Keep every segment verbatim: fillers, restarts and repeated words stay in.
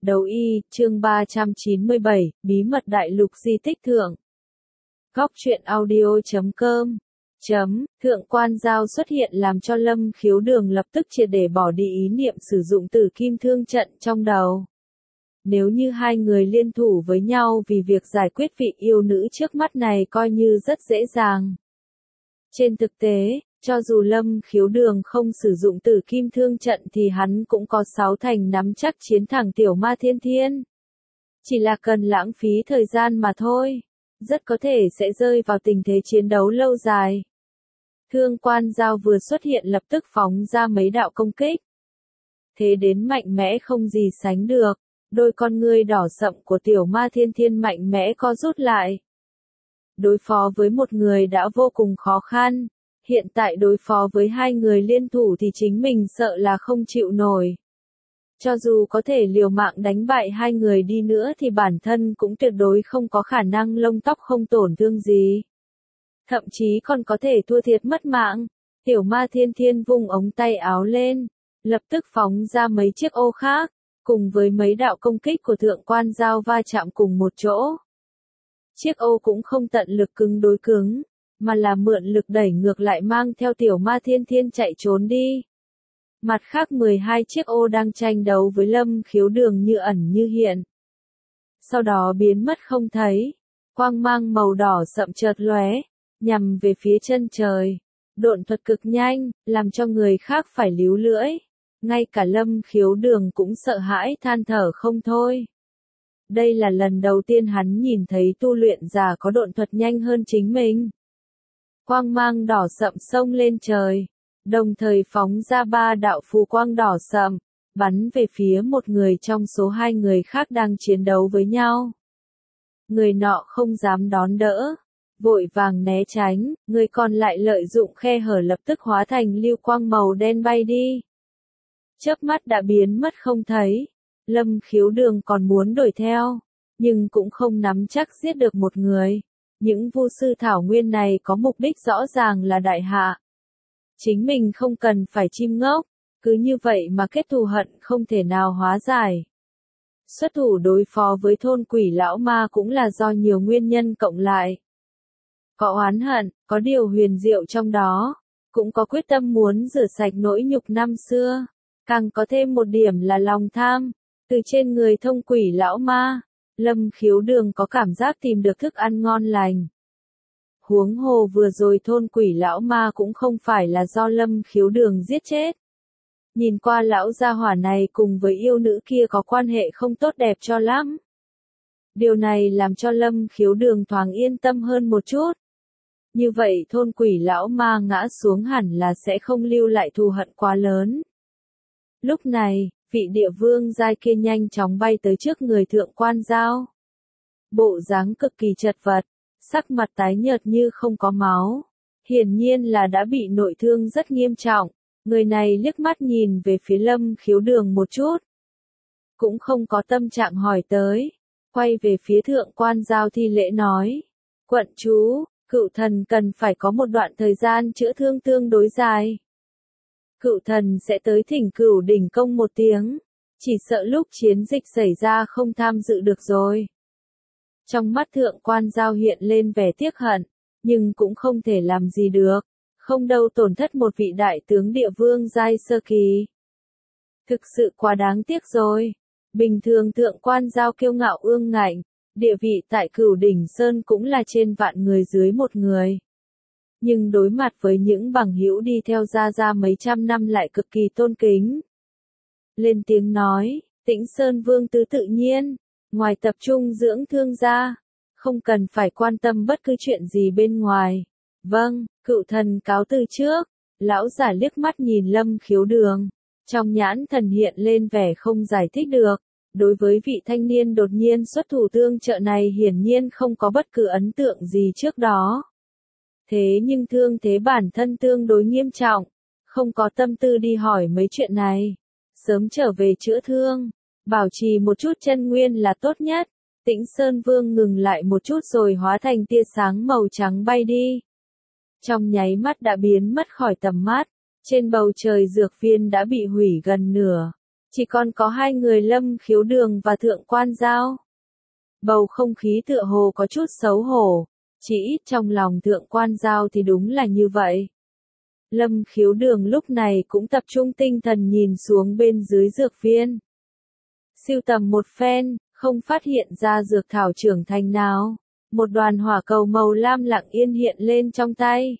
Đấu y, chương ba trăm chín mươi bảy, Bí mật đại lục di tích thượng. Góc truyện audio chấm com chấm, Thượng Quan Giao xuất hiện làm cho Lâm Khiếu Đường lập tức triệt để bỏ đi ý niệm sử dụng tử kim thương trận trong đầu. Nếu như hai người liên thủ với nhau vì việc giải quyết vị yêu nữ trước mắt này coi như rất dễ dàng. Trên thực tế, cho dù Lâm Khiếu Đường không sử dụng tử kim thương trận thì hắn cũng có sáu thành nắm chắc chiến thắng tiểu ma thiên thiên. Chỉ là cần lãng phí thời gian mà thôi, rất có thể sẽ rơi vào tình thế chiến đấu lâu dài. Thượng Quan Giao vừa xuất hiện lập tức phóng ra mấy đạo công kích. Thế đến mạnh mẽ không gì sánh được, đôi con ngươi đỏ sậm của tiểu ma thiên thiên mạnh mẽ co rút lại. Đối phó với một người đã vô cùng khó khăn, hiện tại đối phó với hai người liên thủ thì chính mình sợ là không chịu nổi. Cho dù có thể liều mạng đánh bại hai người đi nữa thì bản thân cũng tuyệt đối không có khả năng lông tóc không tổn thương gì. Thậm chí còn có thể thua thiệt mất mạng. Tiểu ma thiên thiên vung ống tay áo lên, lập tức phóng ra mấy chiếc ô khác, cùng với mấy đạo công kích của Thượng Quan Giao va chạm cùng một chỗ. Chiếc ô cũng không tận lực cứng đối cứng, mà là mượn lực đẩy ngược lại mang theo tiểu ma thiên thiên chạy trốn đi. Mặt khác mười hai chiếc ô đang tranh đấu với Lâm Khiếu Đường như ẩn như hiện. Sau đó biến mất không thấy, quang mang màu đỏ sậm chợt lóe, nhằm về phía chân trời. Độn thuật cực nhanh, làm cho người khác phải líu lưỡi. Ngay cả Lâm Khiếu Đường cũng sợ hãi than thở không thôi. Đây là lần đầu tiên hắn nhìn thấy tu luyện giả có độn thuật nhanh hơn chính mình. Quang mang đỏ sậm xông lên trời, đồng thời phóng ra ba đạo phù quang đỏ sậm, bắn về phía một người trong số hai người khác đang chiến đấu với nhau. Người nọ không dám đón đỡ, vội vàng né tránh, người còn lại lợi dụng khe hở lập tức hóa thành lưu quang màu đen bay đi. Chớp mắt đã biến mất không thấy. Lâm Khiếu Đường còn muốn đuổi theo, nhưng cũng không nắm chắc giết được một người. Những vu sư thảo nguyên này có mục đích rõ ràng là đại hạ. Chính mình không cần phải chim ngốc, cứ như vậy mà kết thù hận không thể nào hóa giải. Xuất thủ đối phó với thôn quỷ lão ma cũng là do nhiều nguyên nhân cộng lại. Có oán hận, có điều huyền diệu trong đó, cũng có quyết tâm muốn rửa sạch nỗi nhục năm xưa, càng có thêm một điểm là lòng tham. Từ trên người thông quỷ lão ma, Lâm Khiếu Đường có cảm giác tìm được thức ăn ngon lành. Huống hồ vừa rồi thôn quỷ lão ma cũng không phải là do Lâm Khiếu Đường giết chết. Nhìn qua lão gia hỏa này cùng với yêu nữ kia có quan hệ không tốt đẹp cho lắm. Điều này làm cho Lâm Khiếu Đường thoáng yên tâm hơn một chút. Như vậy thôn quỷ lão ma ngã xuống hẳn là sẽ không lưu lại thù hận quá lớn. Lúc này, vị địa vương giai kia nhanh chóng bay tới trước người Thượng Quan Giao. Bộ dáng cực kỳ chật vật, sắc mặt tái nhợt như không có máu. Hiển nhiên là đã bị nội thương rất nghiêm trọng. Người này liếc mắt nhìn về phía Lâm Khiếu Đường một chút. Cũng không có tâm trạng hỏi tới. Quay về phía Thượng Quan Giao thi lễ nói. Quận chúa, cựu thần cần phải có một đoạn thời gian chữa thương tương đối dài. Cựu thần sẽ tới thỉnh Cửu Đỉnh Công một tiếng, chỉ sợ lúc chiến dịch xảy ra không tham dự được rồi. Trong mắt Thượng Quan Giao hiện lên vẻ tiếc hận, nhưng cũng không thể làm gì được, không đâu tổn thất một vị đại tướng địa vương giai sơ kỳ. Thực sự quá đáng tiếc rồi. Bình thường Thượng Quan Giao kiêu ngạo ương ngạnh, địa vị tại Cửu Đỉnh Sơn cũng là trên vạn người dưới một người. Nhưng đối mặt với những bằng hữu đi theo Gia Gia mấy trăm năm lại cực kỳ tôn kính. Lên tiếng nói, Tĩnh Sơn Vương tứ tự nhiên, ngoài tập trung dưỡng thương ra, không cần phải quan tâm bất cứ chuyện gì bên ngoài. Vâng, cựu thần cáo từ trước. Lão giả liếc mắt nhìn Lâm Khiếu Đường, trong nhãn thần hiện lên vẻ không giải thích được. Đối với vị thanh niên đột nhiên xuất thủ tương trợ này hiển nhiên không có bất cứ ấn tượng gì trước đó. Thế nhưng thương thế bản thân tương đối nghiêm trọng, không có tâm tư đi hỏi mấy chuyện này. Sớm trở về chữa thương, bảo trì một chút chân nguyên là tốt nhất. Tĩnh Sơn Vương ngừng lại một chút rồi hóa thành tia sáng màu trắng bay đi. Trong nháy mắt đã biến mất khỏi tầm mắt, trên bầu trời dược viên đã bị hủy gần nửa. Chỉ còn có hai người Lâm Khiếu Đường và Thượng Quan Giao. Bầu không khí tựa hồ có chút xấu hổ, chỉ ít trong lòng Thượng Quan Giao thì đúng là như vậy. Lâm Khiếu Đường lúc này cũng tập trung tinh thần nhìn xuống bên dưới dược viên. Sưu tầm một phen, không phát hiện ra dược thảo trưởng thành nào. Một đoàn hỏa cầu màu lam lặng yên hiện lên trong tay.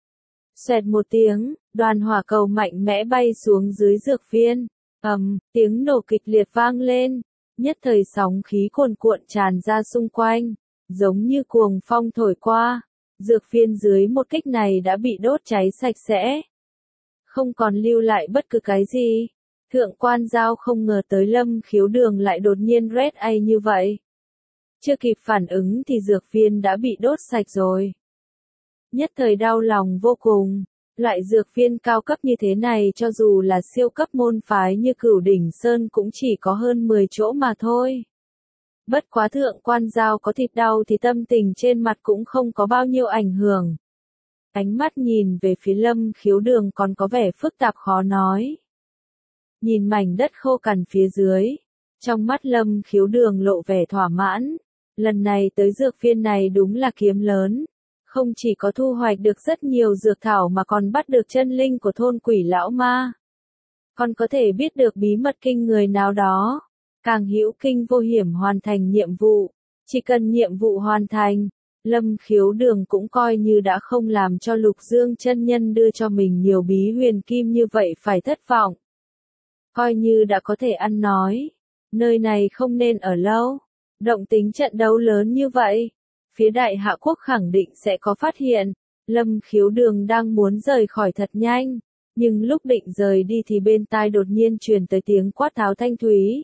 Xoẹt một tiếng, đoàn hỏa cầu mạnh mẽ bay xuống dưới dược viên. Ầm, tiếng nổ kịch liệt vang lên. Nhất thời sóng khí cuồn cuộn tràn ra xung quanh, giống như cuồng phong thổi qua. Dược viên dưới một kích này đã bị đốt cháy sạch sẽ. Không còn lưu lại bất cứ cái gì. Thượng Quan Giao không ngờ tới Lâm Khiếu Đường lại đột nhiên red ay như vậy. Chưa kịp phản ứng thì dược viên đã bị đốt sạch rồi. Nhất thời đau lòng vô cùng. Loại dược viên cao cấp như thế này cho dù là siêu cấp môn phái như Cửu Đỉnh Sơn cũng chỉ có hơn mười chỗ mà thôi. Bất quá Thượng Quan Giao có thịt đau thì tâm tình trên mặt cũng không có bao nhiêu ảnh hưởng. Ánh mắt nhìn về phía Lâm Khiếu Đường còn có vẻ phức tạp khó nói. Nhìn mảnh đất khô cằn phía dưới, trong mắt Lâm Khiếu Đường lộ vẻ thỏa mãn. Lần này tới dược viên này đúng là kiếm lớn. Không chỉ có thu hoạch được rất nhiều dược thảo mà còn bắt được chân linh của thôn quỷ lão ma. Còn có thể biết được bí mật kinh người nào đó. Càng hữu kinh vô hiểm hoàn thành nhiệm vụ. Chỉ cần nhiệm vụ hoàn thành, Lâm Khiếu Đường cũng coi như đã không làm cho Lục Dương chân nhân đưa cho mình nhiều bí huyền kim như vậy phải thất vọng. Coi như đã có thể ăn nói. Nơi này không nên ở lâu. Động tính trận đấu lớn như vậy. Phía Đại Hạ Quốc khẳng định sẽ có phát hiện. Lâm Khiếu Đường đang muốn rời khỏi thật nhanh. Nhưng lúc định rời đi thì bên tai đột nhiên truyền tới tiếng quát tháo thanh thúy.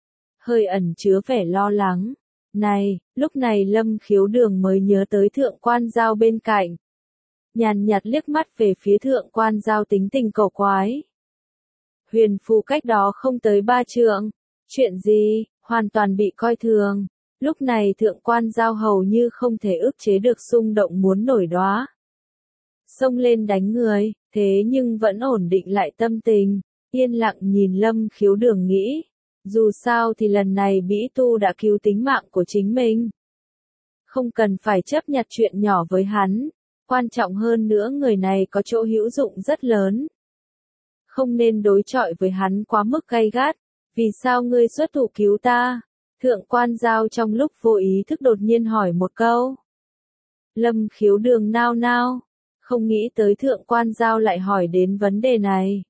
Hơi ẩn chứa vẻ lo lắng. Này, lúc này Lâm Khiếu Đường mới nhớ tới Thượng Quan Giao bên cạnh. Nhàn nhạt liếc mắt về phía Thượng Quan Giao tính tình cổ quái. Huyền phù cách đó không tới ba trượng. Chuyện gì, hoàn toàn bị coi thường. Lúc này Thượng Quan Giao hầu như không thể ức chế được xung động muốn nổi đoá. Xông lên đánh người, thế nhưng vẫn ổn định lại tâm tình, yên lặng nhìn Lâm Khiếu Đường nghĩ. Dù sao thì lần này Bĩ Tu đã cứu tính mạng của chính mình. Không cần phải chấp nhặt chuyện nhỏ với hắn. Quan trọng hơn nữa người này có chỗ hữu dụng rất lớn. Không nên đối chọi với hắn quá mức gay gắt. Vì sao ngươi xuất thủ cứu ta? Thượng Quan Giao trong lúc vô ý thức đột nhiên hỏi một câu. Lâm Khiếu Đường nao nao. Không nghĩ tới Thượng Quan Giao lại hỏi đến vấn đề này.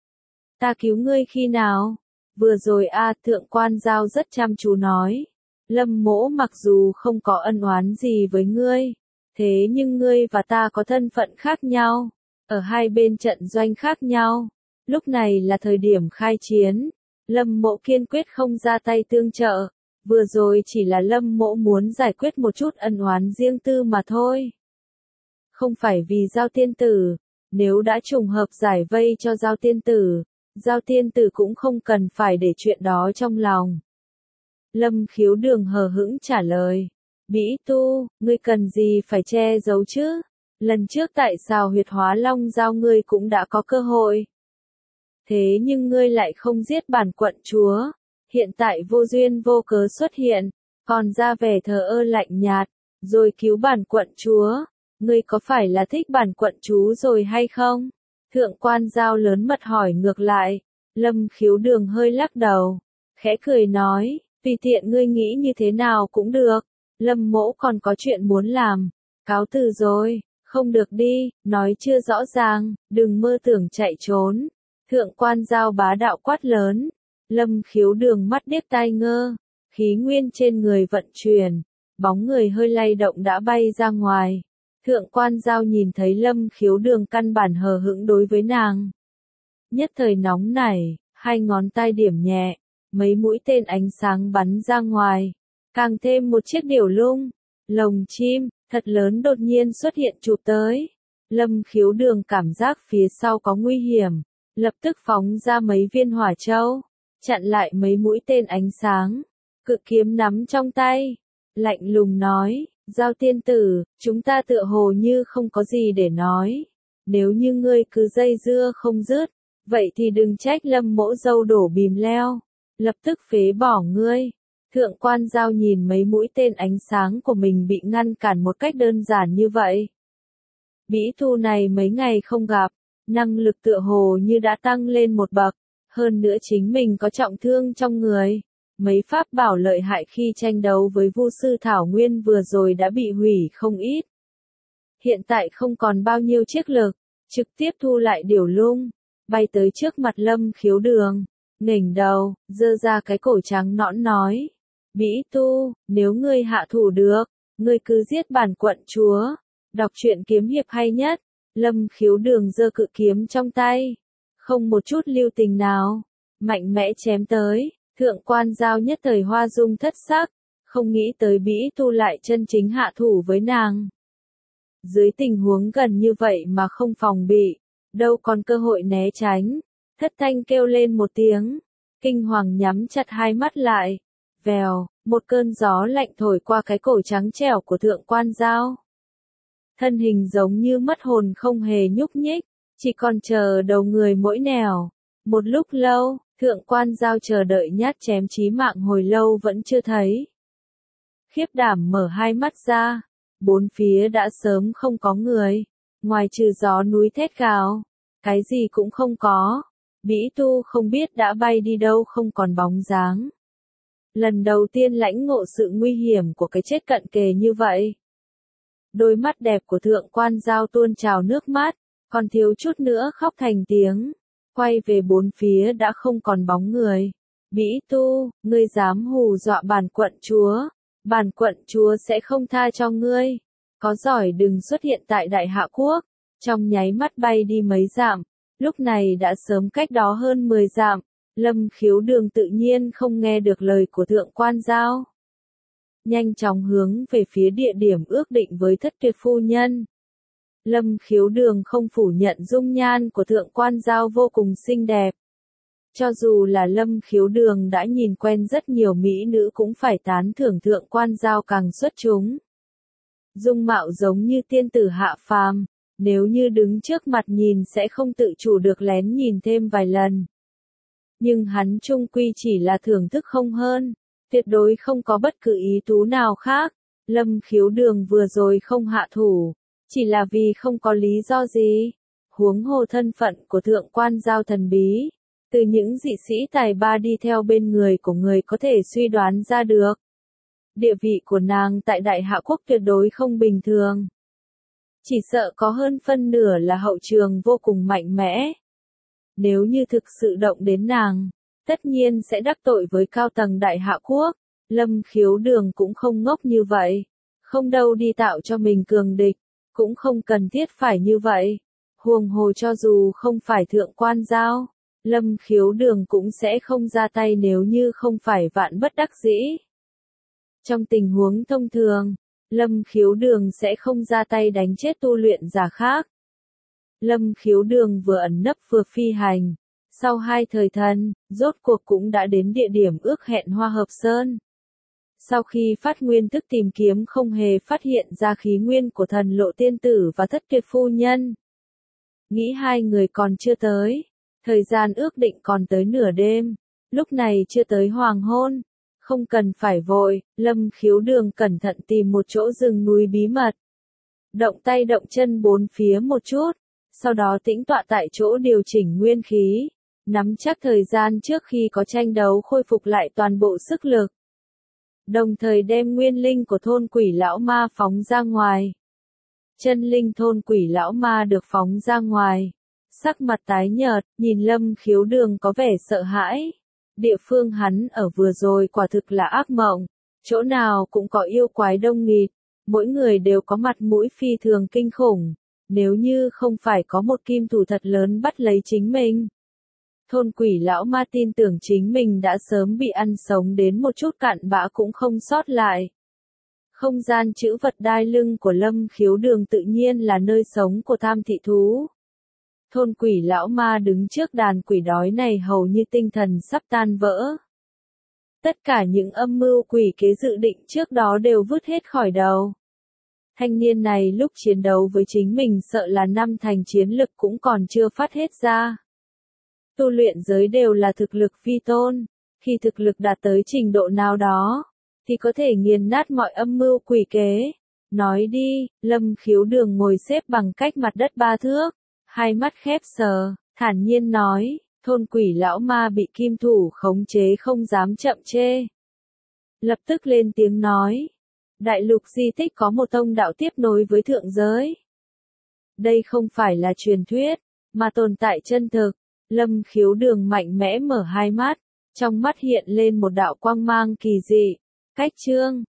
Ta cứu ngươi khi nào? Vừa rồi a à, Thượng Quan Giao rất chăm chú nói. Lâm mỗ mặc dù không có ân oán gì với ngươi. Thế nhưng ngươi và ta có thân phận khác nhau. Ở hai bên trận doanh khác nhau. Lúc này là thời điểm khai chiến. Lâm mỗ kiên quyết không ra tay tương trợ. Vừa rồi chỉ là Lâm mỗ muốn giải quyết một chút ân oán riêng tư mà thôi. Không phải vì Giao tiên tử. Nếu đã trùng hợp giải vây cho Giao tiên tử, Giao tiên tử cũng không cần phải để chuyện đó trong lòng. Lâm Khiếu Đường hờ hững trả lời. Bĩ Tu, ngươi cần gì phải che giấu chứ? Lần trước tại sao huyệt hóa long giao ngươi cũng đã có cơ hội. Thế nhưng ngươi lại không giết bản quận chúa. Hiện tại vô duyên vô cớ xuất hiện, còn ra vẻ thờ ơ lạnh nhạt, rồi cứu bản quận chúa. Ngươi có phải là thích bản quận chúa rồi hay không? Thượng Quan Giao lớn mật hỏi ngược lại. Lâm Khiếu Đường hơi lắc đầu, khẽ cười nói, tùy tiện ngươi nghĩ như thế nào cũng được. Lâm mỗ còn có chuyện muốn làm. Cáo từ rồi, không được đi, nói chưa rõ ràng, đừng mơ tưởng chạy trốn. Thượng Quan Giao bá đạo quát lớn. Lâm Khiếu Đường mắt điếc tai ngơ, khí nguyên trên người vận chuyển, bóng người hơi lay động đã bay ra ngoài. Thượng Quan Giao nhìn thấy Lâm Khiếu Đường căn bản hờ hững đối với nàng. Nhất thời nóng nảy, hai ngón tay điểm nhẹ, mấy mũi tên ánh sáng bắn ra ngoài, càng thêm một chiếc điểu lung, lồng chim, thật lớn đột nhiên xuất hiện chụp tới. Lâm Khiếu Đường cảm giác phía sau có nguy hiểm, lập tức phóng ra mấy viên hỏa châu, chặn lại mấy mũi tên ánh sáng, cự kiếm nắm trong tay, lạnh lùng nói. Giao tiên tử, chúng ta tựa hồ như không có gì để nói. Nếu như ngươi cứ dây dưa không dứt, Vậy thì đừng trách Lâm mỗ dâu đổ bìm leo, lập tức phế bỏ ngươi. Thượng quan Giao nhìn mấy mũi tên ánh sáng của mình bị ngăn cản một cách đơn giản như vậy. Bỉ Thu này mấy ngày không gặp, năng lực tựa hồ như đã tăng lên một bậc, hơn nữa chính mình có trọng thương trong người. Mấy pháp bảo lợi hại khi tranh đấu với Vu sư Thảo Nguyên vừa rồi đã bị hủy không ít. Hiện tại không còn bao nhiêu chiếc lực, trực tiếp thu lại điểu lung, bay tới trước mặt Lâm Khiếu Đường, nghềnh đầu, giơ ra cái cổ trắng nõn nói. Bỉ Tu, nếu ngươi hạ thủ được, ngươi cứ giết bản quận chúa. Đọc truyện kiếm hiệp hay nhất, Lâm Khiếu Đường giơ cự kiếm trong tay, không một chút lưu tình nào, mạnh mẽ chém tới. Thượng quan Giao nhất thời hoa dung thất sắc, không nghĩ tới Bỉ Tu lại chân chính hạ thủ với nàng. Dưới tình huống gần như vậy mà không phòng bị, đâu còn cơ hội né tránh. Thất thanh kêu lên một tiếng, kinh hoàng nhắm chặt hai mắt lại. Vèo, một cơn gió lạnh thổi qua cái cổ trắng trẻo của thượng quan Giao. Thân hình giống như mất hồn không hề nhúc nhích, chỉ còn chờ đầu người mỗi nẻo. Một lúc lâu, thượng quan Giao chờ đợi nhát chém chí mạng hồi lâu vẫn chưa thấy. Khiếp đảm mở hai mắt ra, bốn phía đã sớm không có người, ngoài trừ gió núi thét gào, cái gì cũng không có. Bỉ Tu không biết đã bay đi đâu không còn bóng dáng. Lần đầu tiên lãnh ngộ sự nguy hiểm của cái chết cận kề như vậy. Đôi mắt đẹp của thượng quan Giao tuôn trào nước mắt, còn thiếu chút nữa khóc thành tiếng. Quay về bốn phía đã không còn bóng người. Bỉ Tu, ngươi dám hù dọa bản quận chúa, bản quận chúa sẽ không tha cho ngươi. Có giỏi đừng xuất hiện tại Đại Hạ Quốc. Trong nháy mắt bay đi mấy dặm, lúc này đã sớm cách đó hơn mười dặm. Lâm Khiếu Đường tự nhiên không nghe được lời của thượng quan Giao. Nhanh chóng hướng về phía địa điểm ước định với Thất Tuyệt phu nhân. Lâm Khiếu Đường không phủ nhận dung nhan của thượng quan Giao vô cùng xinh đẹp. Cho dù là Lâm Khiếu Đường đã nhìn quen rất nhiều mỹ nữ cũng phải tán thưởng thượng quan Giao càng xuất chúng. Dung mạo giống như tiên tử hạ phàm, nếu như đứng trước mặt nhìn sẽ không tự chủ được lén nhìn thêm vài lần. Nhưng hắn chung quy chỉ là thưởng thức không hơn, tuyệt đối không có bất cứ ý tứ nào khác. Lâm Khiếu Đường vừa rồi không hạ thủ, chỉ là vì không có lý do gì. Huống hồ thân phận của thượng quan Giao thần bí, từ những dị sĩ tài ba đi theo bên người của người có thể suy đoán ra được. Địa vị của nàng tại Đại Hạ Quốc tuyệt đối không bình thường. Chỉ sợ có hơn phân nửa là hậu trường vô cùng mạnh mẽ. Nếu như thực sự động đến nàng, tất nhiên sẽ đắc tội với cao tầng Đại Hạ Quốc. Lâm Khiếu Đường cũng không ngốc như vậy, không đâu đi tạo cho mình cường địch, cũng không cần thiết phải như vậy. Huống hồ cho dù không phải thượng quan Giao, Lâm Khiếu Đường cũng sẽ không ra tay nếu như không phải vạn bất đắc dĩ. Trong tình huống thông thường, Lâm Khiếu Đường sẽ không ra tay đánh chết tu luyện giả khác. Lâm Khiếu Đường vừa ẩn nấp vừa phi hành, sau hai thời thần, rốt cuộc cũng đã đến địa điểm ước hẹn Hoa Hợp Sơn. Sau khi phát nguyên thức tìm kiếm không hề phát hiện ra khí nguyên của thần lộ tiên tử và Thất Tuyệt phu nhân. Nghĩ hai người còn chưa tới, thời gian ước định còn tới nửa đêm, lúc này chưa tới hoàng hôn. Không cần phải vội, Lâm Khiếu Đường cẩn thận tìm một chỗ rừng núi bí mật. Động tay động chân bốn phía một chút, sau đó tĩnh tọa tại chỗ điều chỉnh nguyên khí, nắm chắc thời gian trước khi có tranh đấu khôi phục lại toàn bộ sức lực. Đồng thời đem nguyên linh của thôn quỷ lão ma phóng ra ngoài. Chân linh thôn quỷ lão ma được phóng ra ngoài. Sắc mặt tái nhợt, nhìn Lâm Khiếu Đường có vẻ sợ hãi. Địa phương hắn ở vừa rồi quả thực là ác mộng, chỗ nào cũng có yêu quái đông nghịt, mỗi người đều có mặt mũi phi thường kinh khủng, nếu như không phải có một kim thủ thật lớn bắt lấy chính mình. Thôn quỷ lão ma tin tưởng chính mình đã sớm bị ăn sống đến một chút cặn bã cũng không sót lại. Không gian chữ vật đai lưng của Lâm Khiếu Đường tự nhiên là nơi sống của tham thị thú. Thôn quỷ lão ma đứng trước đàn quỷ đói này hầu như tinh thần sắp tan vỡ. Tất cả những âm mưu quỷ kế dự định trước đó đều vứt hết khỏi đầu. Thanh niên này lúc chiến đấu với chính mình sợ là năm thành chiến lực cũng còn chưa phát hết ra. Tu luyện giới đều là thực lực vi tôn, khi thực lực đạt tới trình độ nào đó, thì có thể nghiền nát mọi âm mưu quỷ kế. Nói đi, Lâm Khiếu Đường ngồi xếp bằng cách mặt đất ba thước, hai mắt khép sờ, thản nhiên nói, thôn quỷ lão ma bị kim thủ khống chế không dám chậm chê. Lập tức lên tiếng nói, đại lục di tích có một tông đạo tiếp nối với thượng giới. Đây không phải là truyền thuyết, mà tồn tại chân thực. Lâm Khiếu Đường mạnh mẽ mở hai mắt, trong mắt hiện lên một đạo quang mang kỳ dị. Cách chương